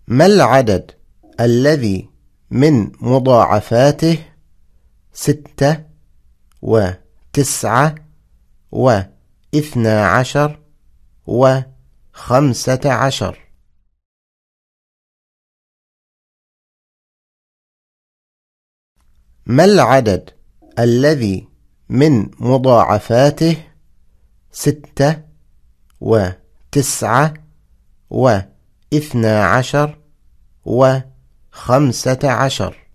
ما العدد الذي من مضاعفاته 6 و9 و12 و15؟ ما العدد الذي من مضاعفاته 6 و9 و12 و15؟